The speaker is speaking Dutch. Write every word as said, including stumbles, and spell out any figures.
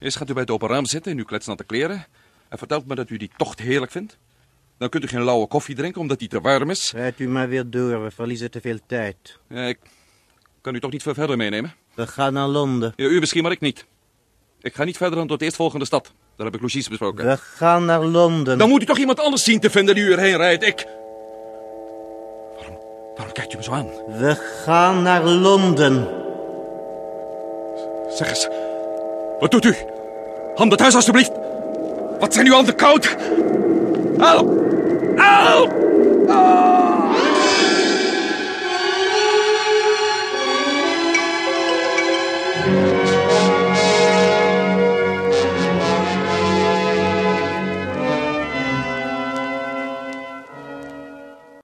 Eerst gaat u bij het open raam zitten in uw kletsnatte kleren en vertelt me dat u die tocht heerlijk vindt. Dan kunt u geen lauwe koffie drinken omdat die te warm is. Rijd u maar weer door, we verliezen te veel tijd. Ja, ik kan u toch niet veel verder meenemen? We gaan naar Londen. Ja, u misschien, maar ik niet. Ik ga niet verder dan tot de eerstvolgende stad. Daar heb ik logies besproken. We gaan naar Londen. Dan moet u toch iemand anders zien te vinden die u erheen rijdt. Ik... Waarom, waarom kijkt u me zo aan? We gaan naar Londen. Zeg eens, wat doet u? Handen thuis alstublieft. Wat zijn uw handen koud? Help! Help! Ah!